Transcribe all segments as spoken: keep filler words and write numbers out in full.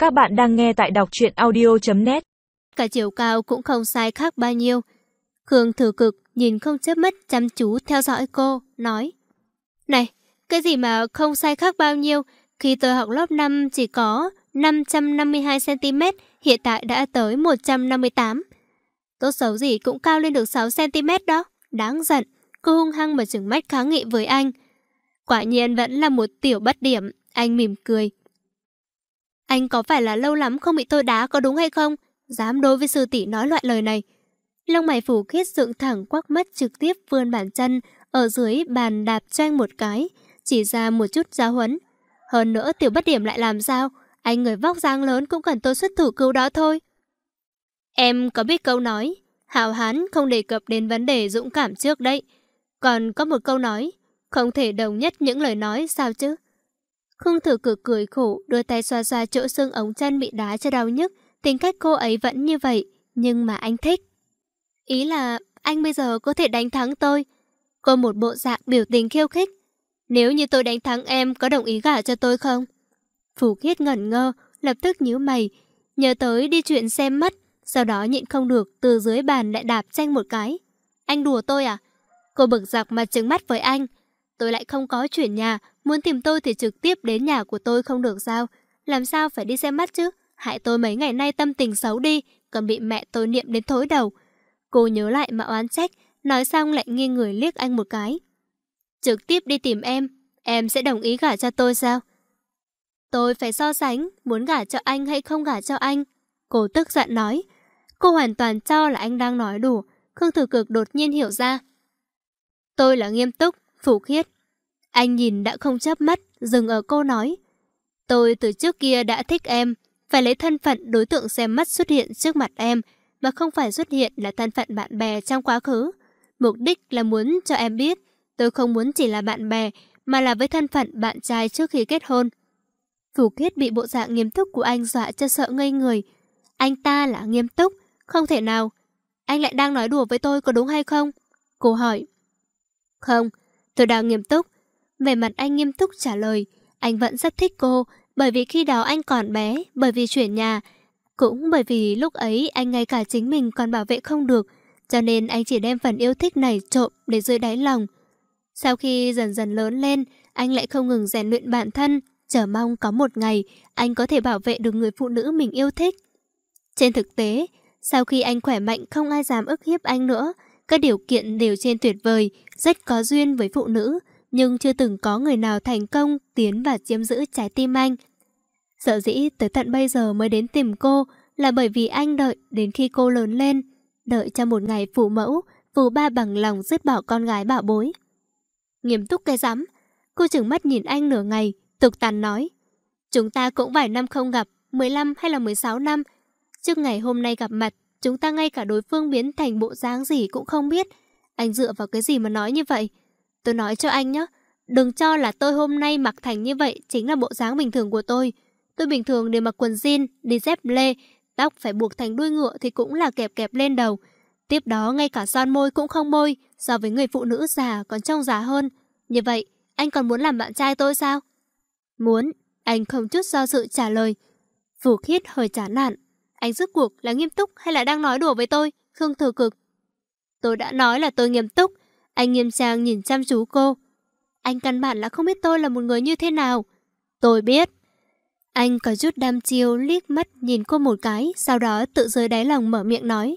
Các bạn đang nghe tại đọc truyện audio chấm net. Cả chiều cao cũng không sai khác bao nhiêu. Khương Thừa Cực nhìn không chớp mắt chăm chú theo dõi cô, nói: Này, cái gì mà không sai khác bao nhiêu? Khi tôi học lớp năm chỉ có năm trăm năm mươi hai xăng-ti-mét, hiện tại đã tới một trăm năm mươi tám. Tốt xấu gì cũng cao lên được sáu xăng-ti-mét đó. Đáng giận. Cô hung hăng mà trừng mắt kháng nghị với anh. Quả nhiên vẫn là một tiểu bất điểm. Anh mỉm cười. Anh có phải là lâu lắm không bị tôi đá có đúng hay không? Dám đối với sư tỷ nói loại lời này. Lông mày Phủ Khiết dựng thẳng, quắc mắt trực tiếp vươn bàn chân ở dưới bàn đạp cho anh một cái, chỉ ra một chút giáo huấn. Hơn nữa tiểu bất điểm lại làm sao? Anh người vóc dáng lớn cũng cần tôi xuất thủ cứu đó thôi. Em có biết câu nói hảo hán không đề cập đến vấn đề dũng cảm trước đấy. Còn có một câu nói không thể đồng nhất những lời nói sao chứ? Khương Thừa Cực cười khổ, đưa tay xoa xoa chỗ xương ống chân bị đá cho đau nhức. Tính cách cô ấy vẫn như vậy, nhưng mà anh thích. Ý là anh bây giờ có thể đánh thắng tôi. Cô một bộ dạng biểu tình khiêu khích. Nếu như tôi đánh thắng em, có đồng ý gả cho tôi không? Phủ Khiết ngẩn ngơ, lập tức nhíu mày, nhớ tới đi chuyện xem mắt, sau đó nhịn không được, từ dưới bàn lại đạp tranh một cái. Anh đùa tôi à? Cô bực dọc mà trừng mắt với anh. Tôi lại không có chuyển nhà, muốn tìm tôi thì trực tiếp đến nhà của tôi không được sao? Làm sao phải đi xem mắt chứ? Hại tôi mấy ngày nay tâm tình xấu đi, còn bị mẹ tôi niệm đến thối đầu. Cô nhớ lại mà oán trách, nói xong lại nghiêng người liếc anh một cái. Trực tiếp đi tìm em, em sẽ đồng ý gả cho tôi sao? Tôi phải so sánh, muốn gả cho anh hay không gả cho anh? Cô tức giận nói. Cô hoàn toàn cho là anh đang nói đùa. Khương Thừa Cực đột nhiên hiểu ra. Tôi là nghiêm túc, Phủ Khiết. Anh nhìn đã không chớp mắt, dừng ở cô nói. Tôi từ trước kia đã thích em, phải lấy thân phận đối tượng xem mắt xuất hiện trước mặt em, mà không phải xuất hiện là thân phận bạn bè trong quá khứ. Mục đích là muốn cho em biết, tôi không muốn chỉ là bạn bè, mà là với thân phận bạn trai trước khi kết hôn. Phủ Khiết bị bộ dạng nghiêm túc của anh dọa cho sợ ngây người. Anh ta là nghiêm túc, không thể nào. Anh lại đang nói đùa với tôi có đúng hay không? Cô hỏi. Không, tôi đang nghiêm túc. Về mặt anh nghiêm túc trả lời. Anh vẫn rất thích cô, bởi vì khi đó anh còn bé, bởi vì chuyển nhà, cũng bởi vì lúc ấy anh ngay cả chính mình còn bảo vệ không được, cho nên anh chỉ đem phần yêu thích này trộm để dưới đáy lòng. Sau khi dần dần lớn lên, anh lại không ngừng rèn luyện bản thân, chờ mong có một ngày anh có thể bảo vệ được người phụ nữ mình yêu thích. Trên thực tế, sau khi anh khỏe mạnh không ai dám ức hiếp anh nữa, các điều kiện đều trên tuyệt vời, rất có duyên với phụ nữ, nhưng chưa từng có người nào thành công tiến và chiếm giữ trái tim anh. Sở dĩ tới tận bây giờ mới đến tìm cô là bởi vì anh đợi đến khi cô lớn lên, đợi cho một ngày phụ mẫu, phụ ba bằng lòng dứt bỏ con gái bảo bối. Nghiêm túc cái rắm. Cô trừng mắt nhìn anh nửa ngày, tục tằn nói. Chúng ta cũng vài năm không gặp, mười lăm hay là mười sáu năm. Trước ngày hôm nay gặp mặt, chúng ta ngay cả đối phương biến thành bộ dáng gì cũng không biết. Anh dựa vào cái gì mà nói như vậy? Tôi nói cho anh nhé, đừng cho là tôi hôm nay mặc thành như vậy chính là bộ dáng bình thường của tôi. Tôi bình thường đều mặc quần jean, đi dép lê, tóc phải buộc thành đuôi ngựa thì cũng là kẹp kẹp lên đầu. Tiếp đó ngay cả son môi cũng không bôi, so với người phụ nữ già còn trông già hơn. Như vậy, anh còn muốn làm bạn trai tôi sao? Muốn, anh không chút do dự trả lời. Phủ Khiết hơi chán nản. Anh rốt cuộc là nghiêm túc hay là đang nói đùa với tôi? Khương Thừa Cực. Tôi đã nói là tôi nghiêm túc. Anh nghiêm trang nhìn chăm chú cô. Anh căn bản là không biết tôi là một người như thế nào. Tôi biết. Anh có chút đăm chiêu liếc mắt nhìn cô một cái, sau đó tự dưới đáy lòng mở miệng nói.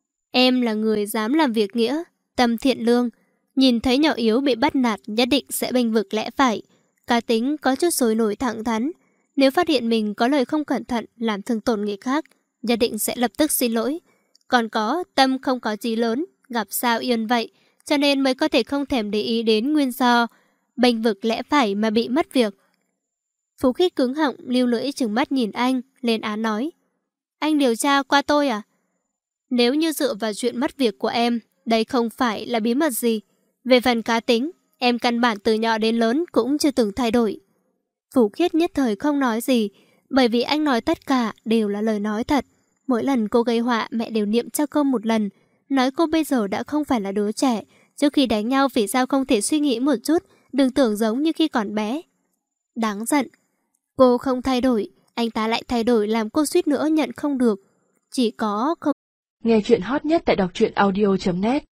Em là người dám làm việc nghĩa, tâm thiện lương. Nhìn thấy nhỏ yếu bị bắt nạt nhất định sẽ bênh vực lẽ phải. Cá tính có chút sôi nổi thẳng thắn. Nếu phát hiện mình có lời không cẩn thận làm thương tổn người khác, nhất định sẽ lập tức xin lỗi. Còn có tâm không có chí lớn, gặp sao yên vậy, cho nên mới có thể không thèm để ý đến nguyên do bênh vực lẽ phải mà bị mất việc. Phú Khiết cứng họng, lưu lưỡi trừng mắt nhìn anh, lên án nói. Anh điều tra qua tôi à? Nếu như dựa vào chuyện mất việc của em, đây không phải là bí mật gì. Về phần cá tính, em căn bản từ nhỏ đến lớn cũng chưa từng thay đổi. Phú Khiết nhất thời không nói gì, bởi vì anh nói tất cả đều là lời nói thật. Mỗi lần cô gây họa mẹ đều niệm cho cô một lần, nói cô bây giờ đã không phải là đứa trẻ. Trước khi đánh nhau vì sao không thể suy nghĩ một chút, đừng tưởng giống như khi còn bé. Đáng giận. Cô không thay đổi, anh ta lại thay đổi làm cô suýt nữa nhận không được. Chỉ có không... Nghe chuyện hot nhất tại đọc truyện audio chấm net.